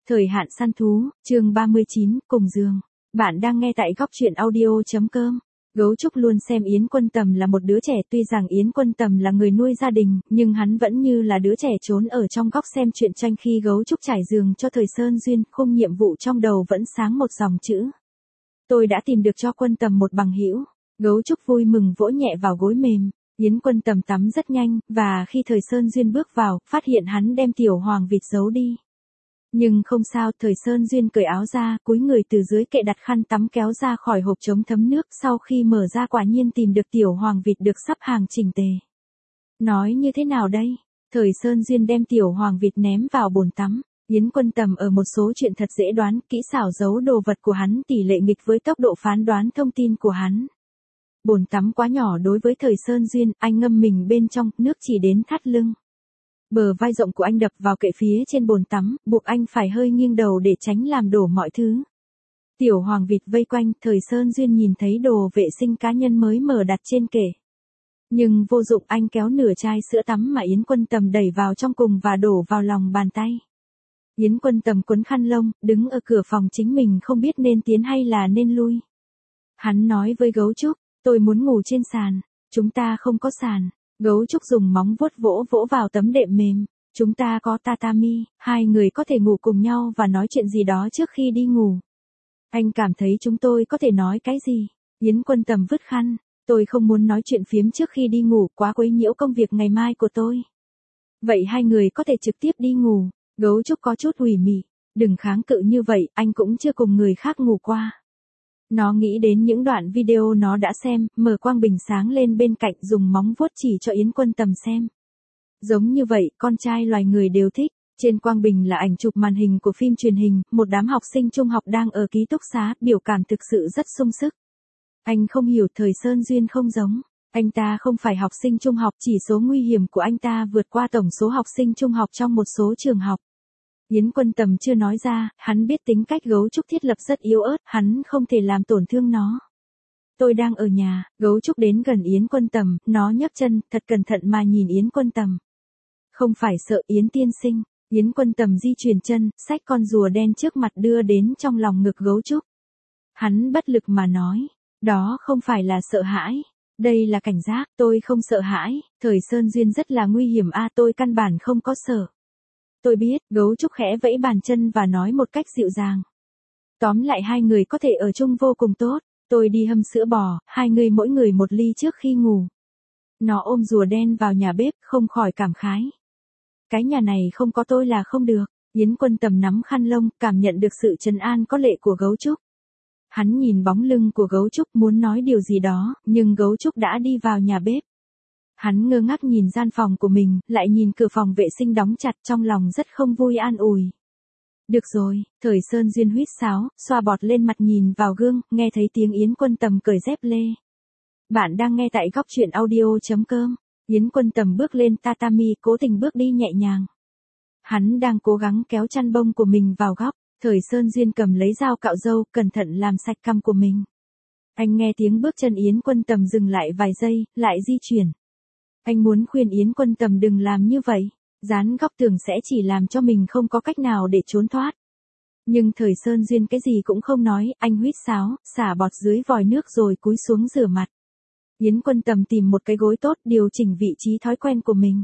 Thời hạn săn thú, chương 39, cùng giường. Bạn đang nghe tại góc truyện audio.com. Gấu trúc luôn xem Yến Quân Tầm là một đứa trẻ, tuy rằng Yến Quân Tầm là người nuôi gia đình, nhưng hắn vẫn như là đứa trẻ trốn ở trong góc xem truyện tranh khi gấu trúc trải giường cho Thời Sơn Duyên, khung nhiệm vụ trong đầu vẫn sáng một dòng chữ. Tôi đã tìm được cho Quân Tầm một bằng hữu. Gấu trúc vui mừng vỗ nhẹ vào gối mềm. Yến Quân Tầm tắm rất nhanh, và khi Thời Sơn Duyên bước vào, phát hiện hắn đem tiểu hoàng vịt giấu đi. Nhưng không sao, Thời Sơn Duyên cởi áo ra, cúi người từ dưới kệ đặt khăn tắm kéo ra khỏi hộp chống thấm nước, sau khi mở ra quả nhiên tìm được tiểu hoàng vịt được sắp hàng chỉnh tề. Nói như thế nào đây? Thời Sơn Duyên đem tiểu hoàng vịt ném vào bồn tắm. Yến Quân Tầm ở một số chuyện thật dễ đoán, kỹ xảo giấu đồ vật của hắn tỷ lệ nghịch với tốc độ phán đoán thông tin của hắn. Bồn tắm quá nhỏ đối với Thời Sơn Duyên, anh ngâm mình bên trong, nước chỉ đến thắt lưng. Bờ vai rộng của anh đập vào kệ phía trên bồn tắm, buộc anh phải hơi nghiêng đầu để tránh làm đổ mọi thứ. Tiểu hoàng vịt vây quanh, Thời Sơn Duyên nhìn thấy đồ vệ sinh cá nhân mới mở đặt trên kệ. Nhưng vô dụng, anh kéo nửa chai sữa tắm mà Yến Quân Tầm đẩy vào trong cùng và đổ vào lòng bàn tay. Yến Quân Tầm quấn khăn lông, đứng ở cửa phòng chính mình không biết nên tiến hay là nên lui. Hắn nói với gấu trúc, tôi muốn ngủ trên sàn, chúng ta không có sàn. Gấu trúc dùng móng vuốt vỗ vỗ vào tấm đệm mềm. Chúng ta có tatami, hai người có thể ngủ cùng nhau và nói chuyện gì đó trước khi đi ngủ. Anh cảm thấy chúng tôi có thể nói cái gì? Yến Quân Tầm vứt khăn. Tôi không muốn nói chuyện phiếm trước khi đi ngủ, quá quấy nhiễu công việc ngày mai của tôi. Vậy hai người có thể trực tiếp đi ngủ. Gấu trúc có chút ủy mị. Đừng kháng cự như vậy, anh cũng chưa cùng người khác ngủ qua. Nó nghĩ đến những đoạn video nó đã xem, mở quang bình sáng lên bên cạnh dùng móng vuốt chỉ cho Yến Quân Tầm xem. Giống như vậy, con trai loài người đều thích. Trên quang bình là ảnh chụp màn hình của phim truyền hình, một đám học sinh trung học đang ở ký túc xá, biểu cảm thực sự rất sung sức. Anh không hiểu, Thời Sơn Duyên không giống. Anh ta không phải học sinh trung học, chỉ số nguy hiểm của anh ta vượt qua tổng số học sinh trung học trong một số trường học. Yến Quân Tầm chưa nói ra, hắn biết tính cách gấu trúc thiết lập rất yếu ớt, hắn không thể làm tổn thương nó. Tôi đang ở nhà, gấu trúc đến gần Yến Quân Tầm, nó nhấc chân, thật cẩn thận mà nhìn Yến Quân Tầm. Không phải sợ Yến tiên sinh. Yến Quân Tầm di chuyển chân, xách con rùa đen trước mặt đưa đến trong lòng ngực gấu trúc. Hắn bất lực mà nói, đó không phải là sợ hãi. Đây là cảnh giác, tôi không sợ hãi, Thời Sơn Duyên rất là nguy hiểm tôi căn bản không có sợ. Tôi biết, gấu trúc khẽ vẫy bàn chân và nói một cách dịu dàng. Tóm lại hai người có thể ở chung vô cùng tốt, tôi đi hâm sữa bò, hai người mỗi người một ly trước khi ngủ. Nó ôm rùa đen vào nhà bếp, không khỏi cảm khái. Cái nhà này không có tôi là không được. Yến Quân Tầm nắm khăn lông, cảm nhận được sự trấn an có lệ của gấu trúc. Hắn nhìn bóng lưng của gấu trúc muốn nói điều gì đó, nhưng gấu trúc đã đi vào nhà bếp. Hắn ngơ ngác nhìn gian phòng của mình, lại nhìn cửa phòng vệ sinh đóng chặt, trong lòng rất không vui an ủi. Được rồi, Thời Sơn Duyên huýt sáo, xoa bọt lên mặt nhìn vào gương, nghe thấy tiếng Yến Quân Tầm cởi dép lê. Bạn đang nghe tại góc truyện audio.com. Yến Quân Tầm bước lên tatami, cố tình bước đi nhẹ nhàng. Hắn đang cố gắng kéo chăn bông của mình vào góc. Thời Sơn Duyên cầm lấy dao cạo râu, cẩn thận làm sạch cằm của mình. Anh nghe tiếng bước chân Yến Quân Tầm dừng lại vài giây, lại di chuyển. Anh muốn khuyên Yến Quân Tầm đừng làm như vậy. Dán góc tường sẽ chỉ làm cho mình không có cách nào để trốn thoát. Nhưng Thời Sơn Duyên cái gì cũng không nói, anh huýt sáo, xả bọt dưới vòi nước rồi cúi xuống rửa mặt. Yến Quân Tầm tìm một cái gối tốt, điều chỉnh vị trí thói quen của mình.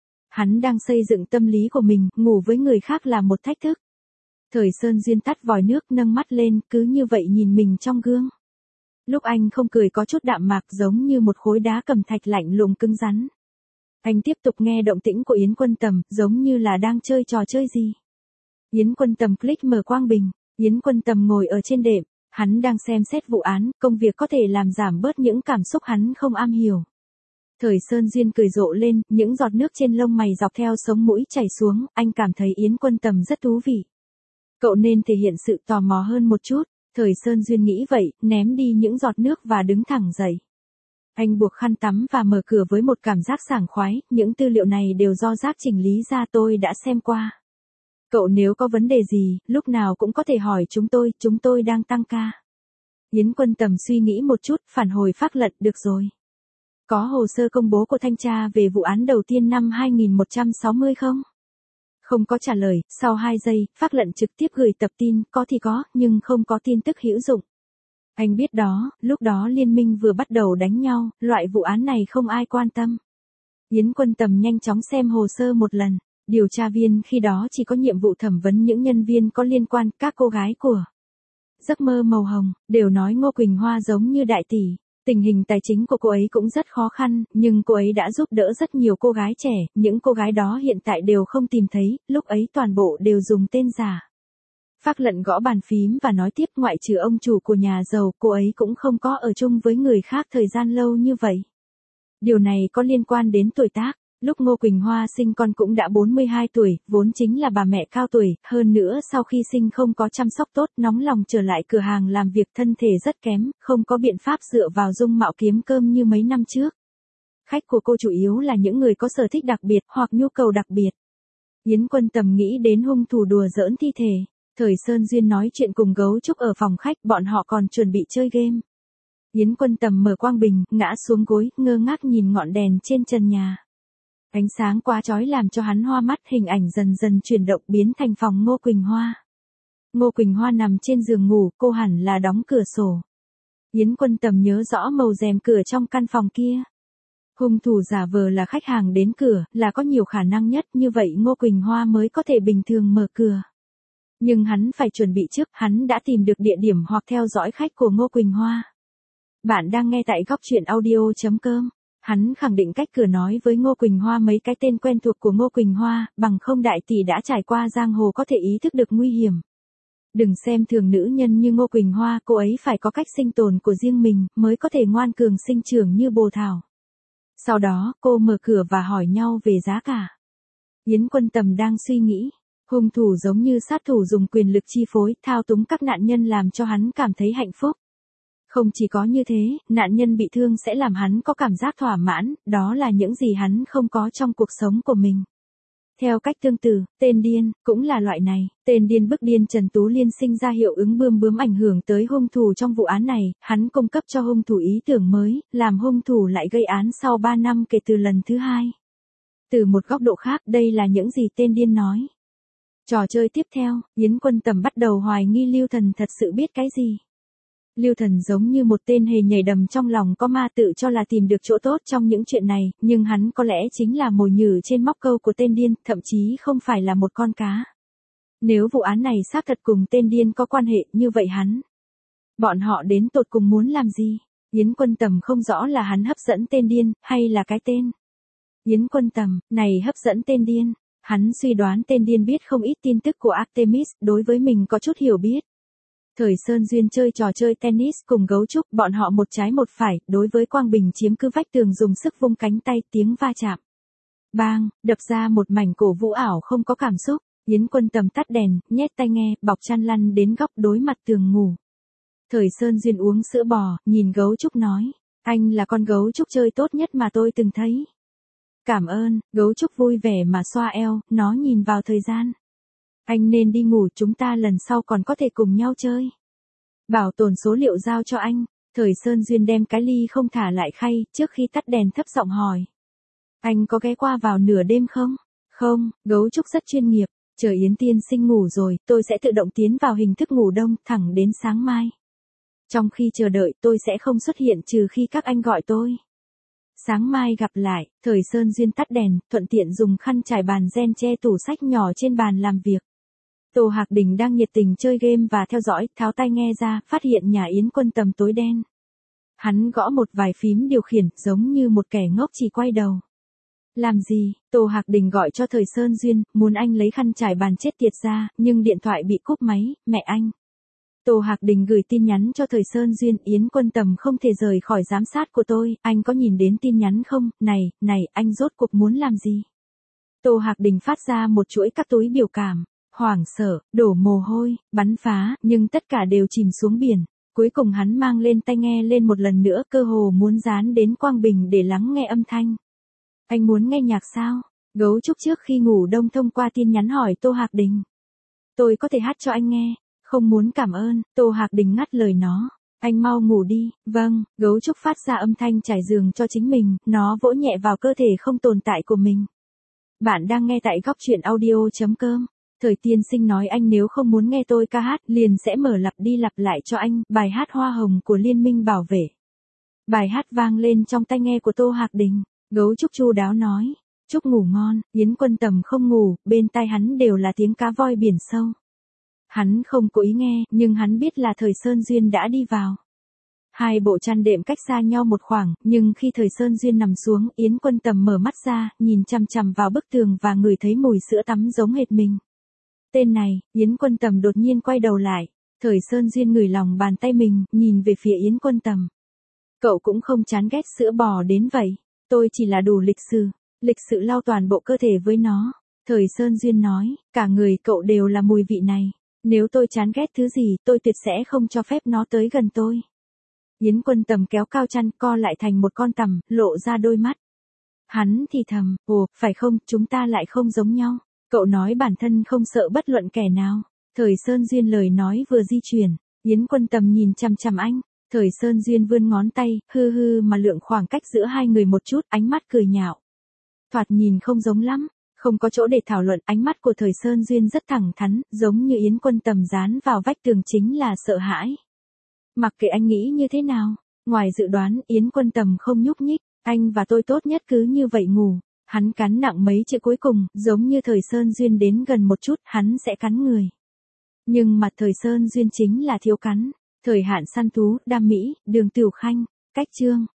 Hắn đang xây dựng tâm lý của mình, ngủ với người khác là một thách thức. Thời Sơn Duyên tắt vòi nước, nâng mắt lên, cứ như vậy nhìn mình trong gương. Lúc anh không cười có chút đạm mạc, giống như một khối đá cẩm thạch lạnh lùng cứng rắn. Anh tiếp tục nghe động tĩnh của Yến Quân Tầm, giống như là đang chơi trò chơi gì. Yến Quân Tầm click mở quang bình. Yến Quân Tầm ngồi ở trên đệm. Hắn đang xem xét vụ án, công việc có thể làm giảm bớt những cảm xúc hắn không am hiểu. Thời Sơn Duyên cười rộ lên, những giọt nước trên lông mày dọc theo sống mũi chảy xuống, anh cảm thấy Yến Quân Tầm rất thú vị. Cậu nên thể hiện sự tò mò hơn một chút. Thời Sơn Duyên nghĩ vậy, ném đi những giọt nước và đứng thẳng dậy. Anh buộc khăn tắm và mở cửa với một cảm giác sảng khoái, những tư liệu này đều do Giáp chỉnh lý ra, tôi đã xem qua. Cậu nếu có vấn đề gì, lúc nào cũng có thể hỏi chúng tôi đang tăng ca. Yến Quân Tầm suy nghĩ một chút, phản hồi phác lận, được rồi. Có hồ sơ công bố của thanh tra về vụ án đầu tiên năm 2160 không? Không có trả lời, sau 2 giây, Phác Lận trực tiếp gửi tập tin, có thì có, nhưng không có tin tức hữu dụng. Anh biết đó, lúc đó liên minh vừa bắt đầu đánh nhau, loại vụ án này không ai quan tâm. Yến Quân Tầm nhanh chóng xem hồ sơ một lần, điều tra viên khi đó chỉ có nhiệm vụ thẩm vấn những nhân viên có liên quan, các cô gái của Giấc mơ màu hồng, đều nói Ngô Quỳnh Hoa giống như đại tỷ. Tình hình tài chính của cô ấy cũng rất khó khăn, nhưng cô ấy đã giúp đỡ rất nhiều cô gái trẻ, những cô gái đó hiện tại đều không tìm thấy, lúc ấy toàn bộ đều dùng tên giả. Phác Lận gõ bàn phím và nói tiếp, ngoại trừ ông chủ của nhà giàu, cô ấy cũng không có ở chung với người khác thời gian lâu như vậy. Điều này có liên quan đến tuổi tác. Lúc Ngô Quỳnh Hoa sinh con cũng đã 42 tuổi, vốn chính là bà mẹ cao tuổi, hơn nữa sau khi sinh không có chăm sóc tốt, nóng lòng trở lại cửa hàng làm việc, thân thể rất kém, không có biện pháp dựa vào dung mạo kiếm cơm như mấy năm trước. Khách của cô chủ yếu là những người có sở thích đặc biệt hoặc nhu cầu đặc biệt. Yến Quân Tầm nghĩ đến hung thủ đùa giỡn thi thể. Thời Sơn Duyên nói chuyện cùng Gấu Trúc ở phòng khách, bọn họ còn chuẩn bị chơi game. Yến Quân Tầm mở quang bình, ngã xuống gối, ngơ ngác nhìn ngọn đèn trên trần nhà. Ánh sáng quá chói làm cho hắn hoa mắt, hình ảnh dần dần chuyển động biến thành phòng Ngô Quỳnh Hoa. Ngô Quỳnh Hoa nằm trên giường ngủ, cô hẳn là đóng cửa sổ. Yến Quân Tầm nhớ rõ màu rèm cửa trong căn phòng kia. Hung thủ giả vờ là khách hàng đến cửa, là có nhiều khả năng nhất, như vậy Ngô Quỳnh Hoa mới có thể bình thường mở cửa. Nhưng hắn phải chuẩn bị trước, hắn đã tìm được địa điểm hoặc theo dõi khách của Ngô Quỳnh Hoa. Bạn đang nghe tại góc truyện audio.com. Hắn khẳng định cách cửa nói với Ngô Quỳnh Hoa mấy cái tên quen thuộc của Ngô Quỳnh Hoa, bằng không đại tỷ đã trải qua giang hồ có thể ý thức được nguy hiểm. Đừng xem thường nữ nhân như Ngô Quỳnh Hoa, cô ấy phải có cách sinh tồn của riêng mình, mới có thể ngoan cường sinh trưởng như bồ thảo. Sau đó, cô mở cửa và hỏi nhau về giá cả. Yến Quân Tầm đang suy nghĩ. Hung thủ giống như sát thủ dùng quyền lực chi phối, thao túng các nạn nhân làm cho hắn cảm thấy hạnh phúc. Không chỉ có như thế, nạn nhân bị thương sẽ làm hắn có cảm giác thỏa mãn, đó là những gì hắn không có trong cuộc sống của mình. Theo cách tương tự, tên điên, cũng là loại này. Tên điên bức điên Trần Tú Liên sinh ra hiệu ứng bươm bướm ảnh hưởng tới hung thủ trong vụ án này, hắn cung cấp cho hung thủ ý tưởng mới, làm hung thủ lại gây án sau 3 năm kể từ lần thứ 2. Từ một góc độ khác, đây là những gì tên điên nói. Trò chơi tiếp theo, Yến Quân Tầm bắt đầu hoài nghi Lưu Thần thật sự biết cái gì. Lưu Thần giống như một tên hề nhảy đầm trong lòng có ma, tự cho là tìm được chỗ tốt trong những chuyện này, nhưng hắn có lẽ chính là mồi nhử trên móc câu của tên điên, thậm chí không phải là một con cá. Nếu vụ án này xác thật cùng tên điên có quan hệ, như vậy bọn họ đến tột cùng muốn làm gì? Yến Quân Tầm không rõ là hắn hấp dẫn tên điên, hay là cái tên. Yến Quân Tầm, này hấp dẫn tên điên. Hắn suy đoán tên điên biết không ít tin tức của Artemis, đối với mình có chút hiểu biết. Thời Sơn Duyên chơi trò chơi tennis cùng Gấu Trúc, bọn họ một trái một phải, đối với Quang Bình chiếm cứ vách tường dùng sức vung cánh tay, tiếng va chạm. Bang, đập ra một mảnh cổ vũ ảo không có cảm xúc. Yến Quân Tầm tắt đèn, nhét tai nghe, bọc chăn lăn đến góc đối mặt tường ngủ. Thời Sơn Duyên uống sữa bò, nhìn Gấu Trúc nói, anh là con gấu trúc chơi tốt nhất mà tôi từng thấy. Cảm ơn, Gấu Trúc vui vẻ mà xoa eo, nó nhìn vào thời gian. Anh nên đi ngủ, chúng ta lần sau còn có thể cùng nhau chơi. Bảo tồn số liệu giao cho anh. Thời Sơn Duyên đem cái ly không thả lại khay, trước khi tắt đèn thấp giọng hỏi. Anh có ghé qua vào nửa đêm không? Không, Gấu Trúc rất chuyên nghiệp. Chờ Yến tiên sinh ngủ rồi, tôi sẽ tự động tiến vào hình thức ngủ đông, thẳng đến sáng mai. Trong khi chờ đợi, tôi sẽ không xuất hiện trừ khi các anh gọi tôi. Sáng mai gặp lại. Thời Sơn Duyên tắt đèn, thuận tiện dùng khăn trải bàn ren che tủ sách nhỏ trên bàn làm việc. Tô Hạc Đình đang nhiệt tình chơi game và theo dõi, tháo tai nghe ra, phát hiện nhà Yến Quân Tầm tối đen. Hắn gõ một vài phím điều khiển, giống như một kẻ ngốc chỉ quay đầu. Làm gì? Tô Hạc Đình gọi cho Thời Sơn Duyên, muốn anh lấy khăn trải bàn chết tiệt ra, nhưng điện thoại bị cúp máy, mẹ anh. Tô Hạc Đình gửi tin nhắn cho Thời Sơn Duyên, Yến Quân Tầm không thể rời khỏi giám sát của tôi, anh có nhìn đến tin nhắn không? Này, anh rốt cuộc muốn làm gì? Tô Hạc Đình phát ra một chuỗi các túi biểu cảm. Hoảng sợ, đổ mồ hôi, bắn phá, nhưng tất cả đều chìm xuống biển. Cuối cùng hắn mang lên tai nghe lên một lần nữa, cơ hồ muốn dán đến Quang Bình để lắng nghe âm thanh. Anh muốn nghe nhạc sao? Gấu Trúc trước khi ngủ đông thông qua tin nhắn hỏi Tô Hạc Đình. Tôi có thể hát cho anh nghe. Không muốn, cảm ơn. Tô Hạc Đình ngắt lời nó. Anh mau ngủ đi. Vâng. Gấu Trúc phát ra âm thanh trải giường cho chính mình, nó vỗ nhẹ vào cơ thể không tồn tại của mình. Bạn đang nghe tại góc truyện audio.com. Thời tiên sinh nói anh nếu không muốn nghe tôi ca hát liền sẽ mở lặp đi lặp lại cho anh bài hát Hoa Hồng của Liên minh bảo vệ. Bài hát vang lên trong tai nghe của Tô Hạc Đình. Gấu Trúc chu đáo nói. Trúc ngủ ngon, Yến Quân Tầm không ngủ, bên tai hắn đều là tiếng cá voi biển sâu. Hắn không cố ý nghe, nhưng hắn biết là Thời Sơn Duyên đã đi vào. Hai bộ chăn đệm cách xa nhau một khoảng, nhưng khi Thời Sơn Duyên nằm xuống, Yến Quân Tầm mở mắt ra, nhìn chằm chằm vào bức tường và ngửi thấy mùi sữa tắm giống hệt mình. Tên này, Yến Quân Tầm đột nhiên quay đầu lại. Thời Sơn Duyên ngửi lòng bàn tay mình, nhìn về phía Yến Quân Tầm. Cậu cũng không chán ghét sữa bò đến vậy. Tôi chỉ là đủ lịch sự lau toàn bộ cơ thể với nó. Thời Sơn Duyên nói, cả người cậu đều là mùi vị này. Nếu tôi chán ghét thứ gì, tôi tuyệt sẽ không cho phép nó tới gần tôi. Yến Quân Tầm kéo cao chăn co lại thành một con tằm, lộ ra đôi mắt. Hắn thì thầm, ồ, phải không, chúng ta lại không giống nhau. Cậu nói bản thân không sợ bất luận kẻ nào. Thời Sơn Duyên lời nói vừa di chuyển, Yến Quân Tầm nhìn chằm chằm anh. Thời Sơn Duyên vươn ngón tay, hư hư mà lượng khoảng cách giữa hai người một chút, ánh mắt cười nhạo. Thoạt nhìn không giống lắm, không có chỗ để thảo luận, ánh mắt của Thời Sơn Duyên rất thẳng thắn, giống như Yến Quân Tầm dán vào vách tường chính là sợ hãi. Mặc kệ anh nghĩ như thế nào, ngoài dự đoán Yến Quân Tầm không nhúc nhích, anh và tôi tốt nhất cứ như vậy ngủ. Hắn cắn nặng mấy chữ cuối cùng, giống như Thời Sơn Duyên đến gần một chút, hắn sẽ cắn người. Nhưng mà Thời Sơn Duyên chính là thiếu cắn. Thời hạn săn thú, đam mỹ, Đường Tiểu Khanh, cách chương.